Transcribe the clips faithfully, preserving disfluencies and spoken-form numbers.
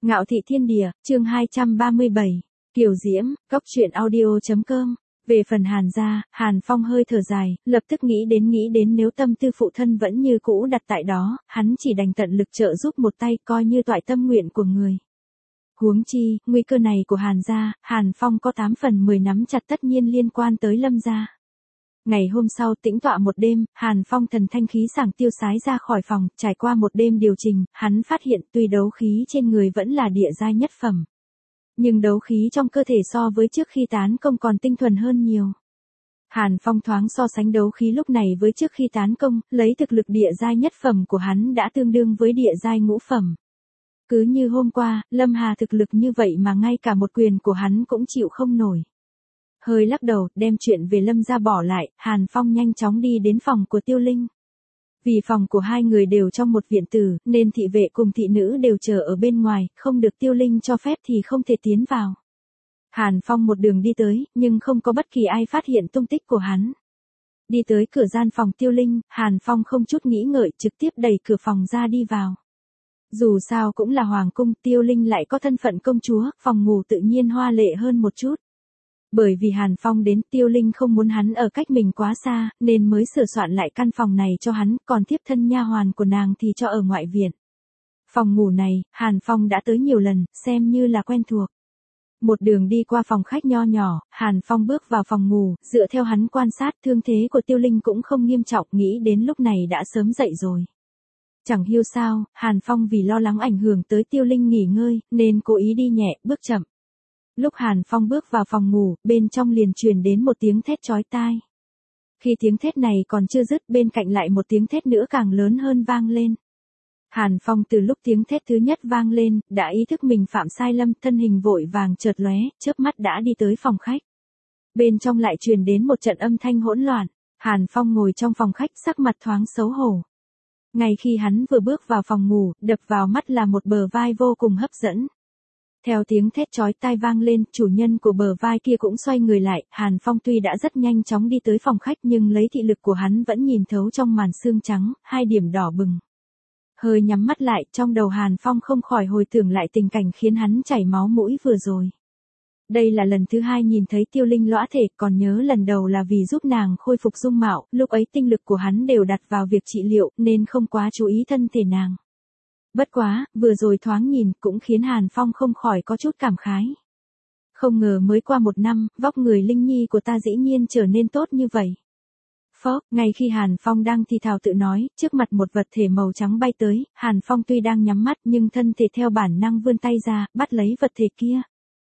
Ngạo thị thiên địa, chương hai trăm ba mươi bảy, Kiều Diễm, Cóc truyện audio chấm com. Về phần Hàn gia, Hàn Phong hơi thở dài, lập tức nghĩ đến nghĩ đến nếu tâm tư phụ thân vẫn như cũ đặt tại đó, hắn chỉ đành tận lực trợ giúp một tay coi như toại tâm nguyện của người. Huống chi, nguy cơ này của Hàn gia, Hàn Phong có tám phần mười nắm chặt tất nhiên liên quan tới Lâm gia. Ngày hôm sau tĩnh tọa một đêm, Hàn Phong thần thanh khí sảng tiêu sái ra khỏi phòng, trải qua một đêm điều chỉnh, hắn phát hiện tuy đấu khí trên người vẫn là địa giai nhất phẩm. Nhưng đấu khí trong cơ thể so với trước khi tán công còn tinh thuần hơn nhiều. Hàn Phong thoáng so sánh đấu khí lúc này với trước khi tán công, lấy thực lực địa giai nhất phẩm của hắn đã tương đương với địa giai ngũ phẩm. Cứ như hôm qua, Lâm Hà thực lực như vậy mà ngay cả một quyền của hắn cũng chịu không nổi. Hơi lắc đầu, đem chuyện về Lâm gia bỏ lại, Hàn Phong nhanh chóng đi đến phòng của Tiêu Linh. Vì phòng của hai người đều trong một viện tử, nên thị vệ cùng thị nữ đều chờ ở bên ngoài, không được Tiêu Linh cho phép thì không thể tiến vào. Hàn Phong một đường đi tới, nhưng không có bất kỳ ai phát hiện tung tích của hắn. Đi tới cửa gian phòng Tiêu Linh, Hàn Phong không chút nghĩ ngợi trực tiếp đẩy cửa phòng ra đi vào. Dù sao cũng là hoàng cung, Tiêu Linh lại có thân phận công chúa, phòng ngủ tự nhiên hoa lệ hơn một chút. Bởi vì Hàn Phong đến, Tiêu Linh không muốn hắn ở cách mình quá xa, nên mới sửa soạn lại căn phòng này cho hắn, còn tiếp thân nha hoàn của nàng thì cho ở ngoại viện. Phòng ngủ này, Hàn Phong đã tới nhiều lần, xem như là quen thuộc. Một đường đi qua phòng khách nho nhỏ, Hàn Phong bước vào phòng ngủ, dựa theo hắn quan sát thương thế của Tiêu Linh cũng không nghiêm trọng, nghĩ đến lúc này đã sớm dậy rồi. Chẳng hiểu sao, Hàn Phong vì lo lắng ảnh hưởng tới Tiêu Linh nghỉ ngơi, nên cố ý đi nhẹ, bước chậm. Lúc Hàn Phong bước vào phòng ngủ, bên trong liền truyền đến một tiếng thét chói tai. Khi tiếng thét này còn chưa dứt, bên cạnh lại một tiếng thét nữa càng lớn hơn vang lên. Hàn Phong từ lúc tiếng thét thứ nhất vang lên, đã ý thức mình phạm sai lầm, thân hình vội vàng chợt lóe, chớp mắt đã đi tới phòng khách. Bên trong lại truyền đến một trận âm thanh hỗn loạn, Hàn Phong ngồi trong phòng khách sắc mặt thoáng xấu hổ. Ngay khi hắn vừa bước vào phòng ngủ, đập vào mắt là một bờ vai vô cùng hấp dẫn. Theo tiếng thét chói tai vang lên, chủ nhân của bờ vai kia cũng xoay người lại, Hàn Phong tuy đã rất nhanh chóng đi tới phòng khách nhưng lấy thị lực của hắn vẫn nhìn thấu trong màn xương trắng, hai điểm đỏ bừng. Hơi nhắm mắt lại, trong đầu Hàn Phong không khỏi hồi tưởng lại tình cảnh khiến hắn chảy máu mũi vừa rồi. Đây là lần thứ hai nhìn thấy Tiêu Linh lõa thể, còn nhớ lần đầu là vì giúp nàng khôi phục dung mạo, lúc ấy tinh lực của hắn đều đặt vào việc trị liệu nên không quá chú ý thân thể nàng. Bất quá, vừa rồi thoáng nhìn cũng khiến Hàn Phong không khỏi có chút cảm khái. Không ngờ mới qua một năm, vóc người Linh Nhi của ta dĩ nhiên trở nên tốt như vậy. Phó, ngay khi Hàn Phong đang thì thào tự nói, trước mặt một vật thể màu trắng bay tới, Hàn Phong tuy đang nhắm mắt nhưng thân thể theo bản năng vươn tay ra, bắt lấy vật thể kia.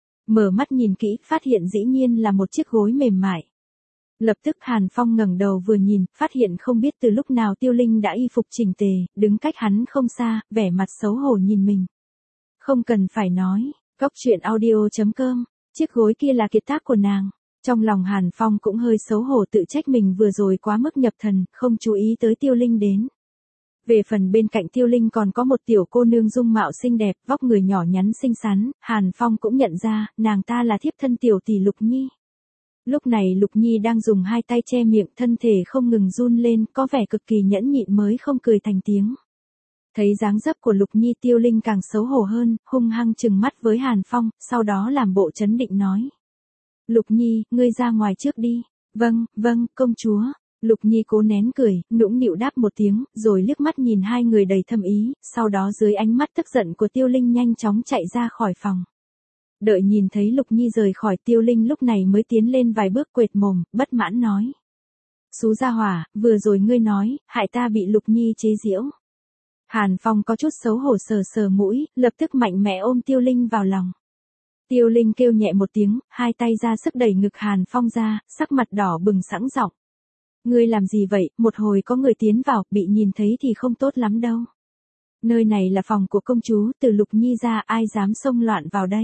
Mở mắt nhìn kỹ, phát hiện dĩ nhiên là một chiếc gối mềm mại. Lập tức Hàn Phong ngẩng đầu vừa nhìn, phát hiện không biết từ lúc nào Tiêu Linh đã y phục chỉnh tề, đứng cách hắn không xa, vẻ mặt xấu hổ nhìn mình. Không cần phải nói, Cóc truyện audio chấm com, chiếc gối kia là kiệt tác của nàng. Trong lòng Hàn Phong cũng hơi xấu hổ tự trách mình vừa rồi quá mức nhập thần, không chú ý tới Tiêu Linh đến. Về phần bên cạnh Tiêu Linh còn có một tiểu cô nương dung mạo xinh đẹp, vóc người nhỏ nhắn xinh xắn, Hàn Phong cũng nhận ra, nàng ta là thiếp thân tiểu tỷ Lục Nhi. Lúc này Lục Nhi đang dùng hai tay che miệng, thân thể không ngừng run lên, có vẻ cực kỳ nhẫn nhịn mới không cười thành tiếng. Thấy dáng dấp của Lục Nhi, Tiêu Linh càng xấu hổ hơn, hung hăng trừng mắt với Hàn Phong, sau đó làm bộ trấn định nói. Lục Nhi, ngươi ra ngoài trước đi. Vâng, vâng, công chúa. Lục Nhi cố nén cười, nũng nịu đáp một tiếng, rồi liếc mắt nhìn hai người đầy thâm ý, sau đó dưới ánh mắt tức giận của Tiêu Linh nhanh chóng chạy ra khỏi phòng. Đợi nhìn thấy Lục Nhi rời khỏi, Tiêu Linh lúc này mới tiến lên vài bước quệt mồm, bất mãn nói. Xú gia hỏa, vừa rồi ngươi nói, hại ta bị Lục Nhi chế giễu. Hàn Phong có chút xấu hổ sờ sờ mũi, lập tức mạnh mẽ ôm Tiêu Linh vào lòng. Tiêu Linh kêu nhẹ một tiếng, hai tay ra sức đẩy ngực Hàn Phong ra, sắc mặt đỏ bừng sẵn giọng. Ngươi làm gì vậy, một hồi có người tiến vào, bị nhìn thấy thì không tốt lắm đâu. Nơi này là phòng của công chúa, từ Lục Nhi ra ai dám xông loạn vào đây.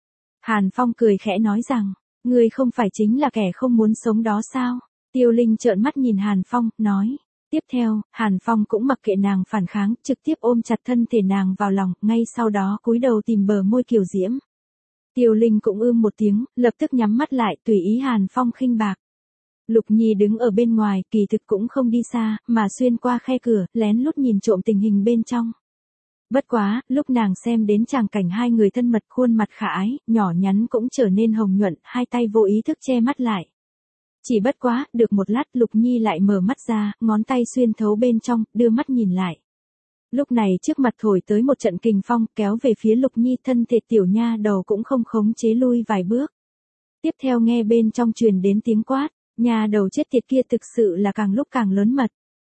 Hàn Phong cười khẽ nói rằng, ngươi không phải chính là kẻ không muốn sống đó sao? Tiêu Linh trợn mắt nhìn Hàn Phong, nói. Tiếp theo, Hàn Phong cũng mặc kệ nàng phản kháng, trực tiếp ôm chặt thân thể nàng vào lòng, ngay sau đó cúi đầu tìm bờ môi Kiều Diễm. Tiêu Linh cũng ưm một tiếng, lập tức nhắm mắt lại, tùy ý Hàn Phong khinh bạc. Lục Nhi đứng ở bên ngoài, kỳ thực cũng không đi xa, mà xuyên qua khe cửa, lén lút nhìn trộm tình hình bên trong. Bất quá, lúc nàng xem đến tràng cảnh hai người thân mật khuôn mặt khả ái, nhỏ nhắn cũng trở nên hồng nhuận, hai tay vô ý thức che mắt lại. Chỉ bất quá, được một lát Lục Nhi lại mở mắt ra, ngón tay xuyên thấu bên trong, đưa mắt nhìn lại. Lúc này trước mặt thổi tới một trận kình phong kéo về phía Lục Nhi, thân thể tiểu nha đầu cũng không khống chế lui vài bước. Tiếp theo nghe bên trong truyền đến tiếng quát, nha đầu chết tiệt kia thực sự là càng lúc càng lớn mật.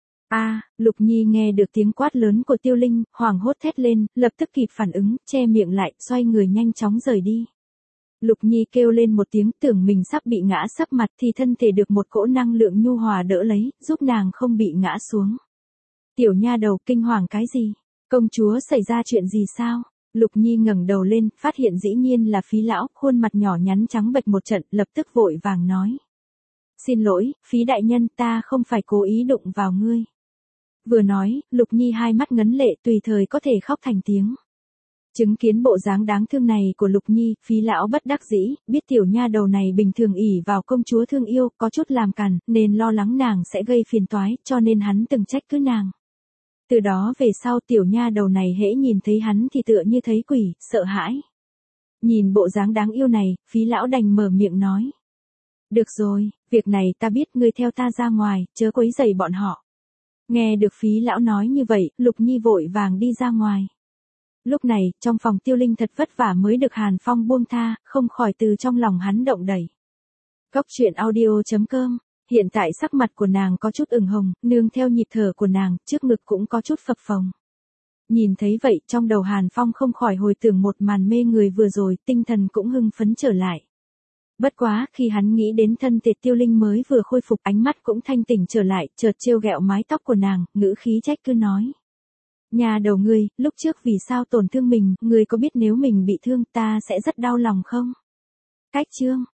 A, Lục Nhi nghe được tiếng quát lớn của Tiêu Linh, hoảng hốt thét lên, lập tức kịp phản ứng, che miệng lại, xoay người nhanh chóng rời đi. Lục Nhi kêu lên một tiếng, tưởng mình sắp bị ngã sấp mặt thì thân thể được một cỗ năng lượng nhu hòa đỡ lấy, giúp nàng không bị ngã xuống. Tiểu nha đầu kinh hoàng cái gì? Công chúa xảy ra chuyện gì sao? Lục Nhi ngẩng đầu lên, phát hiện dĩ nhiên là Phí lão, khuôn mặt nhỏ nhắn trắng bệch một trận, lập tức vội vàng nói. Xin lỗi, Phí đại nhân, ta không phải cố ý đụng vào ngươi. Vừa nói, Lục Nhi hai mắt ngấn lệ tùy thời có thể khóc thành tiếng. Chứng kiến bộ dáng đáng thương này của Lục Nhi, Phí lão bất đắc dĩ, biết tiểu nha đầu này bình thường ỷ vào công chúa thương yêu, có chút làm càn, nên lo lắng nàng sẽ gây phiền toái, cho nên hắn từng trách cứ nàng. Từ đó về sau tiểu nha đầu này hễ nhìn thấy hắn thì tựa như thấy quỷ, sợ hãi. Nhìn bộ dáng đáng yêu này, Phí lão đành mở miệng nói. Được rồi, việc này ta biết, ngươi theo ta ra ngoài, chớ quấy rầy bọn họ. Nghe được Phí lão nói như vậy, Lục Nhi vội vàng đi ra ngoài. Lúc này, trong phòng Tiêu Linh thật vất vả mới được Hàn Phong buông tha, không khỏi từ trong lòng hắn động đẩy. Cốc truyện audio chấm com. Hiện tại sắc mặt của nàng có chút ửng hồng, nương theo nhịp thở của nàng, trước ngực cũng có chút phập phồng. Nhìn thấy vậy, trong đầu Hàn Phong không khỏi hồi tưởng một màn mê người vừa rồi, tinh thần cũng hưng phấn trở lại. Bất quá, khi hắn nghĩ đến thân thể Tiêu Linh mới vừa khôi phục, ánh mắt cũng thanh tỉnh trở lại, chợt trêu ghẹo mái tóc của nàng, ngữ khí trách cứ nói. Nhà đầu ngươi, lúc trước vì sao tổn thương mình, ngươi có biết nếu mình bị thương ta sẽ rất đau lòng không? Cách chương